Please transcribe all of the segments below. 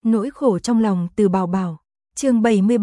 Nỗi khổ trong lòng Từ Bảo Bảo. Chương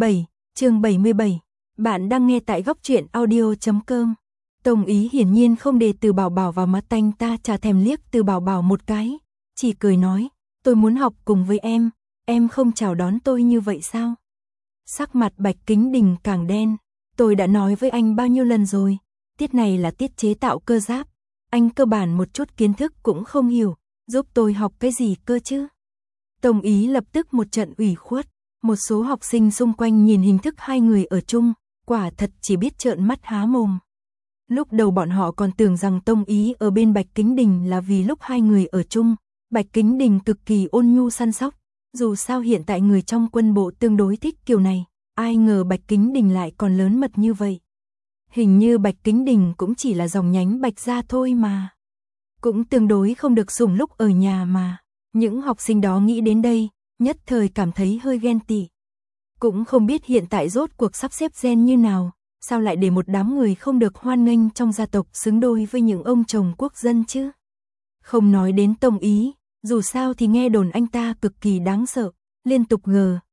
77. Bạn đang nghe tại góc truyện audio.com. Tông Ý hiển nhiên không để Từ Bảo Bảo vào mắt, anh ta chả thèm liếc Từ Bảo Bảo một cái, chỉ cười nói, tôi muốn học cùng với em không chào đón tôi như vậy sao? Sắc mặt Bạch Kính Đình càng đen, tôi đã nói với anh bao nhiêu lần rồi, tiết này là tiết chế tạo cơ giáp, anh cơ bản một chút kiến thức cũng không hiểu, giúp tôi học cái gì cơ chứ? Tông Ý lập tức một trận ủy khuất, một số học sinh xung quanh nhìn hình thức hai người ở chung, quả thật chỉ biết trợn mắt há mồm. Lúc đầu bọn họ còn tưởng rằng Tông Ý ở bên Bạch Kính Đình là vì lúc hai người ở chung, Bạch Kính Đình cực kỳ ôn nhu săn sóc, dù sao hiện tại người trong quân bộ tương đối thích kiểu này, ai ngờ Bạch Kính Đình lại còn lớn mật như vậy. Hình như Bạch Kính Đình cũng chỉ là dòng nhánh Bạch gia thôi mà. Cũng tương đối không được sủng lúc ở nhà mà. Những học sinh đó nghĩ đến đây, nhất thời cảm thấy hơi ghen tị. Cũng không biết hiện tại rốt cuộc sắp xếp gen như nào, sao lại để một đám người không được hoan nghênh trong gia tộc xứng đôi với những ông chồng quốc dân chứ. Không nói đến Tông Ý, dù sao thì nghe đồn anh ta cực kỳ đáng sợ, liên tục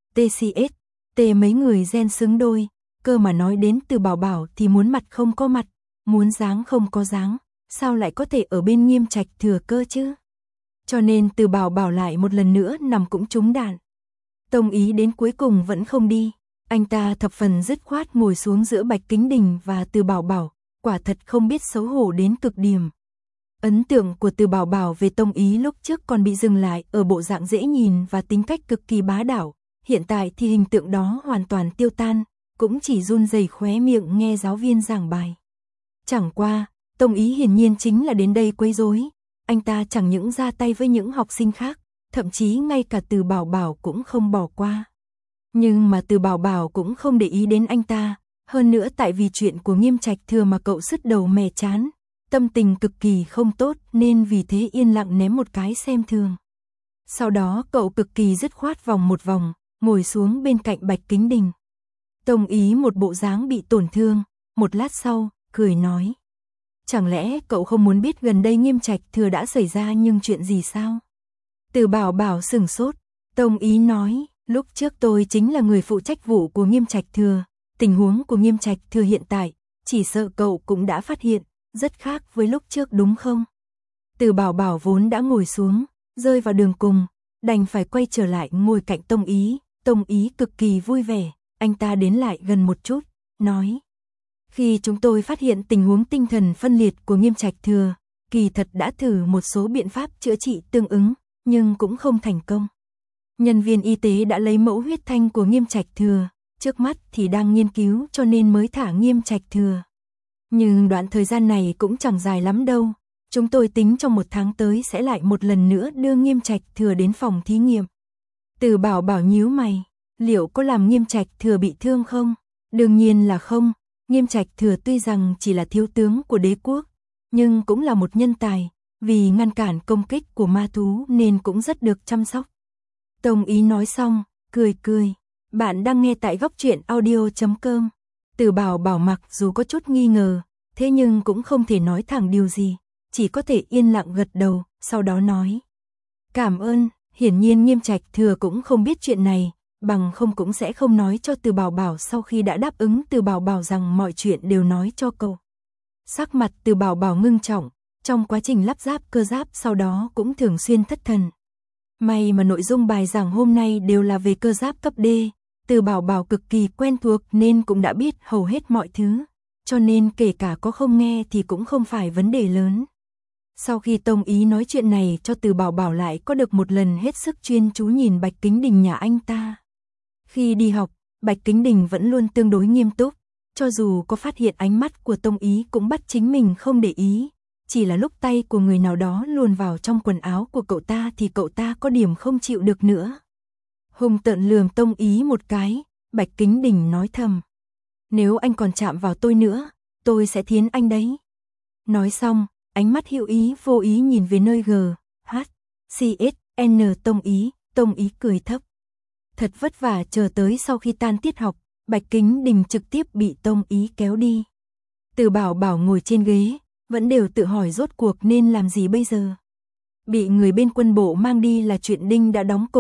TCS, mấy người gen xứng đôi, cơ mà nói đến Từ Bảo Bảo thì muốn mặt không có mặt, muốn dáng không có dáng, sao lại có thể ở bên Nghiêm Trạch Thừa cơ chứ? Cho nên Từ Bảo Bảo lại một lần nữa nằm cũng trúng đạn. Tông Ý đến cuối cùng vẫn không đi, anh ta thập phần dứt khoát ngồi xuống giữa Bạch Kính Đình và Từ Bảo Bảo, quả thật không biết xấu hổ đến cực điểm. Ấn tượng của Từ Bảo Bảo về Tông Ý lúc trước còn bị dừng lại ở bộ dạng dễ nhìn và tính cách cực kỳ bá đạo, hiện tại thì hình tượng đó hoàn toàn tiêu tan, cũng chỉ run rẩy khóe miệng nghe giáo viên giảng bài. Chẳng qua, Tông Ý hiển nhiên chính là đến đây quấy rối. Anh ta chẳng những ra tay với những học sinh khác, thậm chí ngay cả Từ Bảo Bảo cũng không bỏ qua. Nhưng mà Từ Bảo Bảo cũng không để ý đến anh ta, hơn nữa tại vì chuyện của Nghiêm Trạch Thừa mà cậu sứt đầu mẻ chán, tâm tình cực kỳ không tốt nên vì thế yên lặng ném một cái xem thường. Sau đó cậu cực kỳ dứt khoát vòng một vòng, ngồi xuống bên cạnh Bạch Kính Đình. Tông Ý một bộ dáng bị tổn thương, một lát sau, cười nói. Chẳng lẽ cậu không muốn biết gần đây Nghiêm Trạch Thừa đã xảy ra nhưng chuyện gì sao? Từ Bảo Bảo sửng sốt, Tông Ý nói, lúc trước tôi chính là người phụ trách vụ của Nghiêm Trạch Thừa, tình huống của Nghiêm Trạch Thừa hiện tại, chỉ sợ cậu cũng đã phát hiện, rất khác với lúc trước đúng không? Từ Bảo Bảo vốn đã ngồi xuống, rơi vào đường cùng, đành phải quay trở lại ngồi cạnh Tông Ý cực kỳ vui vẻ, anh ta đến lại gần một chút, nói. Khi chúng tôi phát hiện tình huống tinh thần phân liệt của Nghiêm Trạch Thừa, kỳ thật đã thử một số biện pháp chữa trị tương ứng, nhưng cũng không thành công. Nhân viên y tế đã lấy mẫu huyết thanh của Nghiêm Trạch Thừa, trước mắt thì đang nghiên cứu cho nên mới thả Nghiêm Trạch Thừa. Nhưng đoạn thời gian này cũng chẳng dài lắm đâu, chúng tôi tính trong 1 tháng tới sẽ lại một lần nữa đưa Nghiêm Trạch Thừa đến phòng thí nghiệm. Từ Bảo Bảo nhíu mày, liệu có làm Nghiêm Trạch Thừa bị thương không? Đương nhiên là không. Nghiêm Trạch Thừa tuy rằng chỉ là thiếu tướng của đế quốc, nhưng cũng là một nhân tài, vì ngăn cản công kích của ma thú nên cũng rất được chăm sóc. Tông Ý nói xong, cười. Bạn đang nghe tại góc truyện audio.com. Từ Bảo Bảo mặc dù có chút nghi ngờ, thế nhưng cũng không thể nói thẳng điều gì, chỉ có thể yên lặng gật đầu, sau đó nói. Cảm ơn, hiển nhiên Nghiêm Trạch Thừa cũng không biết chuyện này. Bằng không cũng sẽ không nói cho Từ Bảo Bảo sau khi đã đáp ứng Từ Bảo Bảo rằng mọi chuyện đều nói cho cậu. Sắc mặt Từ Bảo Bảo ngưng trọng, trong quá trình lắp ráp cơ giáp sau đó cũng thường xuyên thất thần. May mà nội dung bài giảng hôm nay đều là về cơ giáp cấp D, Từ Bảo Bảo cực kỳ quen thuộc nên cũng đã biết hầu hết mọi thứ, cho nên kể cả có không nghe thì cũng không phải vấn đề lớn. Sau khi Tông Ý nói chuyện này cho Từ Bảo Bảo lại có được một lần hết sức chuyên chú nhìn Bạch Kính Đình nhà anh ta. Khi đi học, Bạch Kính Đình vẫn luôn tương đối nghiêm túc, cho dù có phát hiện ánh mắt của Tông Ý cũng bắt chính mình không để ý, chỉ là lúc tay của người nào đó luồn vào trong quần áo của cậu ta thì cậu ta có điểm không chịu được nữa. Hung tợn lườm Tông Ý một cái, Bạch Kính Đình nói thầm. Nếu anh còn chạm vào tôi nữa, tôi sẽ thiến anh đấy. Nói xong, ánh mắt hữu ý vô ý nhìn về nơi GHCSN Tông Ý cười thấp. Thật vất vả chờ tới sau khi tan tiết học, Bạch Kính Đình trực tiếp bị Tông Ý kéo đi. Từ Bảo Bảo ngồi trên ghế, vẫn đều tự hỏi rốt cuộc nên làm gì bây giờ. Bị người bên quân bộ mang đi là chuyện đinh đã đóng cột,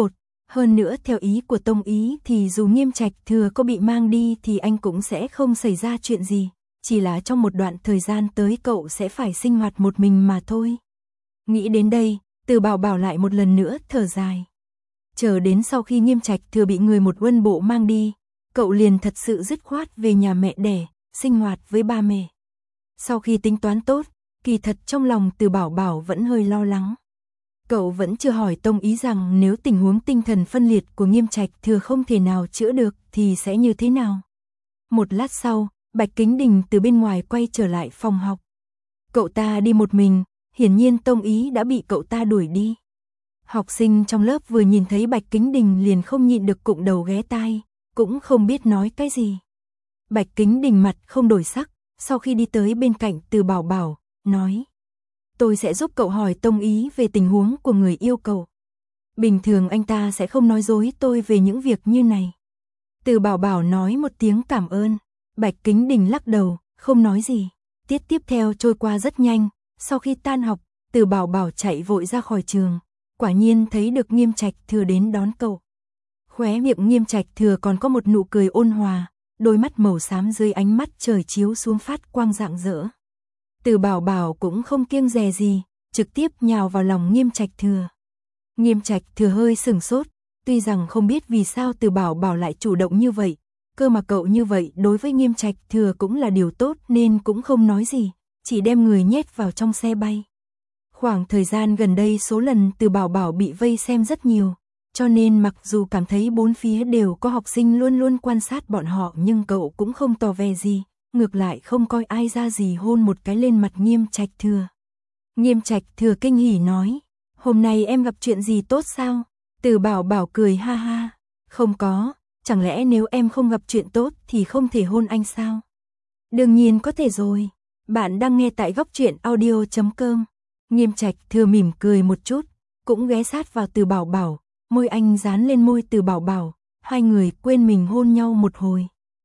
Hơn nữa theo ý của Tông Ý thì dù Nghiêm Trạch Thừa có bị mang đi thì anh cũng sẽ không xảy ra chuyện gì, chỉ là trong một đoạn thời gian tới cậu sẽ phải sinh hoạt một mình mà thôi. Nghĩ đến đây, Từ Bảo Bảo lại một lần nữa thở dài. Chờ đến sau khi Nghiêm Trạch Thừa bị người một quân bộ mang đi, cậu liền thật sự dứt khoát về nhà mẹ đẻ, sinh hoạt với ba mẹ. Sau khi tính toán tốt, kỳ thật trong lòng Từ Bảo Bảo vẫn hơi lo lắng. Cậu vẫn chưa hỏi Tông Ý rằng nếu tình huống tinh thần phân liệt của Nghiêm Trạch Thừa không thể nào chữa được thì sẽ như thế nào. Một lát sau, Bạch Kính Đình từ bên ngoài quay trở lại phòng học. Cậu ta đi một mình, hiển nhiên Tông Ý đã bị cậu ta đuổi đi. Học sinh trong lớp vừa nhìn thấy Bạch Kính Đình liền không nhịn được cụng đầu ghé tai, cũng không biết nói cái gì. Bạch Kính Đình mặt không đổi sắc, sau khi đi tới bên cạnh Từ Bảo Bảo, nói: tôi sẽ giúp cậu hỏi Tông Ý về tình huống của người yêu cậu. Bình thường anh ta sẽ không nói dối tôi về những việc như này. Từ Bảo Bảo nói một tiếng cảm ơn. Bạch Kính Đình lắc đầu, không nói gì. Tiết tiếp theo trôi qua rất nhanh. Sau khi tan học, Từ Bảo Bảo chạy vội ra khỏi trường. Quả nhiên thấy được Nghiêm Trạch Thừa đến đón cậu. Khóe miệng Nghiêm Trạch Thừa còn có một nụ cười ôn hòa, đôi mắt màu xám dưới ánh mắt trời chiếu xuống phát quang rạng rỡ. Từ Bảo Bảo cũng không kiêng dè gì, trực tiếp nhào vào lòng Nghiêm Trạch Thừa. Nghiêm Trạch Thừa hơi sửng sốt, tuy rằng không biết vì sao Từ Bảo Bảo lại chủ động như vậy, cơ mà cậu như vậy đối với Nghiêm Trạch Thừa cũng là điều tốt nên cũng không nói gì, chỉ đem người nhét vào trong xe bay. Khoảng thời gian gần đây số lần Từ Bảo Bảo bị vây xem rất nhiều, cho nên mặc dù cảm thấy bốn phía đều có học sinh luôn luôn quan sát bọn họ nhưng cậu cũng không tỏ vẻ gì, ngược lại không coi ai ra gì hôn một cái lên mặt Nghiêm Trạch Thừa. Nghiêm Trạch Thừa kinh hỉ nói: hôm nay em gặp chuyện gì tốt sao? Từ Bảo Bảo cười ha ha: không có, chẳng lẽ nếu em không gặp chuyện tốt thì không thể hôn anh sao? Đương nhiên có thể rồi. Bạn đang nghe tại Góc Truyện Audio.com. Nghiêm Trạch Thừa mỉm cười một chút, cũng ghé sát vào Từ Bảo Bảo, môi anh dán lên môi Từ Bảo Bảo, hai người quên mình hôn nhau một hồi.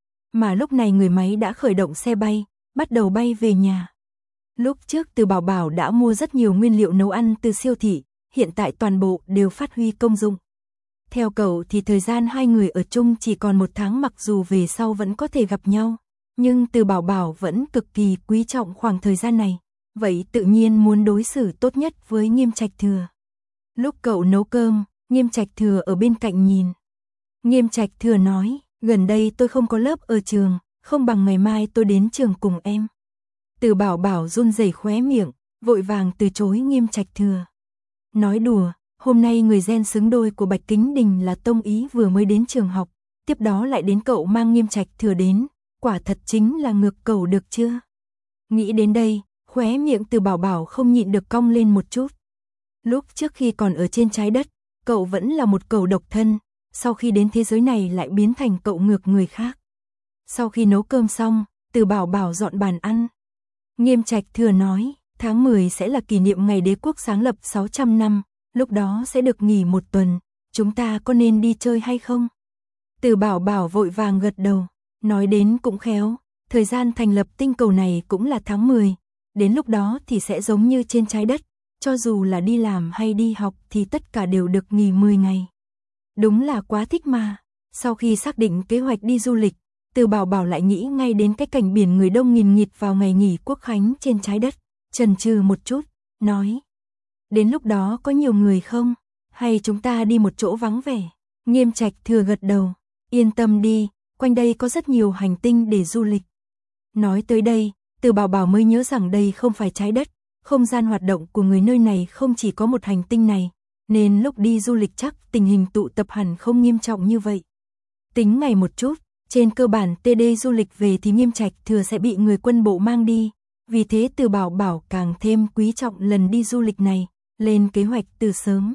Mà lúc này người máy đã khởi động xe bay, bắt đầu bay về nhà. Lúc trước Từ Bảo Bảo đã mua rất nhiều nguyên liệu nấu ăn từ siêu thị, hiện tại toàn bộ đều phát huy công dụng. Theo cậu thì thời gian hai người ở chung chỉ còn 1 tháng, mặc dù về sau vẫn có thể gặp nhau, nhưng Từ Bảo Bảo vẫn cực kỳ quý trọng khoảng thời gian này, vậy tự nhiên muốn đối xử tốt nhất với Nghiêm Trạch Thừa. Lúc cậu nấu cơm, Nghiêm Trạch Thừa ở bên cạnh nhìn. Nghiêm Trạch Thừa nói: gần đây tôi không có lớp ở trường, không bằng ngày mai tôi đến trường cùng em. Từ Bảo Bảo run rẩy khóe miệng, vội vàng từ chối Nghiêm Trạch Thừa. Nói đùa, hôm nay người gen xứng đôi của Bạch Kính Đình là Tông Ý vừa mới đến trường học, tiếp đó lại đến cậu mang Nghiêm Trạch Thừa đến, quả thật chính là ngược cậu được chưa? Nghĩ đến đây, khóe miệng Từ Bảo Bảo không nhịn được cong lên một chút. Lúc trước khi còn ở trên trái đất, cậu vẫn là một cậu độc thân, sau khi đến thế giới này lại biến thành cậu ngược người khác. Sau khi nấu cơm xong, Từ Bảo Bảo dọn bàn ăn. Nghiêm Trạch Thừa nói: tháng 10 sẽ là kỷ niệm ngày đế quốc sáng lập 600 năm, lúc đó sẽ được nghỉ 1 tuần, chúng ta có nên đi chơi hay không? Từ Bảo Bảo vội vàng gật đầu, nói đến cũng khéo, thời gian thành lập tinh cầu này cũng là tháng 10, đến lúc đó thì sẽ giống như trên trái đất, cho dù là đi làm hay đi học thì tất cả đều được nghỉ 10 ngày. Đúng là quá thích mà. Sau khi xác định kế hoạch đi du lịch, Từ Bảo Bảo lại nghĩ ngay đến cái cảnh biển người đông nghìn nghịt vào ngày nghỉ quốc khánh trên trái đất, chần chừ một chút, nói: đến lúc đó có nhiều người không? Hay chúng ta đi một chỗ vắng vẻ? Nghiêm Trạch Thừa gật đầu: yên tâm đi, quanh đây có rất nhiều hành tinh để du lịch. Nói tới đây, Từ Bảo Bảo mới nhớ rằng đây không phải trái đất, không gian hoạt động của người nơi này không chỉ có một hành tinh này, nên lúc đi du lịch chắc tình hình tụ tập hẳn không nghiêm trọng như vậy. Tính ngày một chút, trên cơ bản TD du lịch về thì Nghiêm Trạch Thừa sẽ bị người quân bộ mang đi, vì thế Từ Bảo Bảo càng thêm quý trọng lần đi du lịch này, lên kế hoạch từ sớm.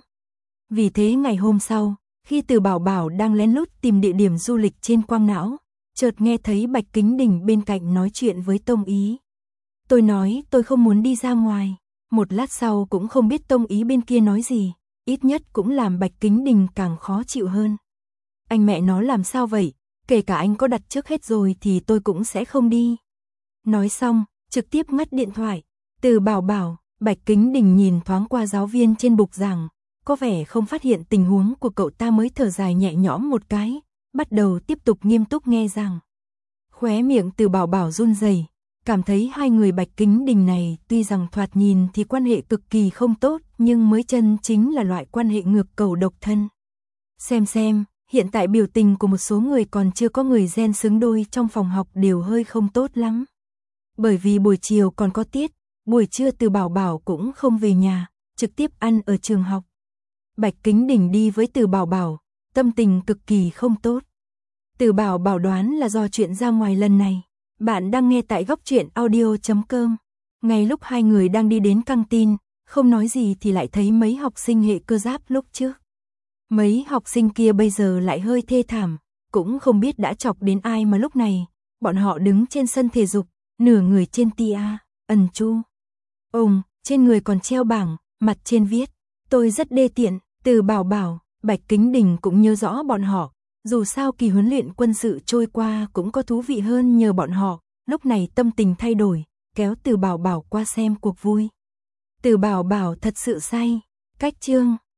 Vì thế ngày hôm sau, khi Từ Bảo Bảo đang lén lút tìm địa điểm du lịch trên quang não, chợt nghe thấy Bạch Kính Đình bên cạnh nói chuyện với Tông Ý. Tôi nói tôi không muốn đi ra ngoài. Một lát sau cũng không biết Tông Ý bên kia nói gì, ít nhất cũng làm Bạch Kính Đình càng khó chịu hơn. Anh mẹ nó làm sao vậy, kể cả anh có đặt trước hết rồi thì tôi cũng sẽ không đi. Nói xong, trực tiếp ngắt điện thoại. Từ Bảo Bảo, Bạch Kính Đình nhìn thoáng qua giáo viên trên bục giảng, có vẻ không phát hiện tình huống của cậu ta mới thở dài nhẹ nhõm một cái, bắt đầu tiếp tục nghiêm túc nghe giảng. Khóe miệng Từ Bảo Bảo run rẩy, cảm thấy hai người Bạch Kính Đình này tuy rằng thoạt nhìn thì quan hệ cực kỳ không tốt, nhưng mới chân chính là loại quan hệ ngược cầu độc thân. Xem, hiện tại biểu tình của một số người còn chưa có người gen xứng đôi trong phòng học đều hơi không tốt lắm. Bởi vì buổi chiều còn có tiết, buổi trưa Từ Bảo Bảo cũng không về nhà, trực tiếp ăn ở trường học. Bạch Kính Đình đi với Từ Bảo Bảo, tâm tình cực kỳ không tốt. Từ Bảo Bảo đoán là do chuyện ra ngoài lần này. Bạn đang nghe tại góc truyện audio.com. Ngay lúc hai người đang đi đến căng tin, không nói gì thì lại thấy mấy học sinh hệ cơ giáp lúc trước. Mấy học sinh kia bây giờ lại hơi thê thảm, cũng không biết đã chọc đến ai mà lúc này, bọn họ đứng trên sân thể dục, nửa người trên tia, ẩn chu. Trên người còn treo bảng, mặt trên viết, tôi rất đê tiện. Từ Bảo Bảo, Bạch Kính Đình cũng nhớ rõ bọn họ, dù sao kỳ huấn luyện quân sự trôi qua cũng có thú vị hơn nhờ bọn họ, lúc này tâm tình thay đổi, kéo Từ Bảo Bảo qua xem cuộc vui. Từ Bảo Bảo thật sự say, cách chương.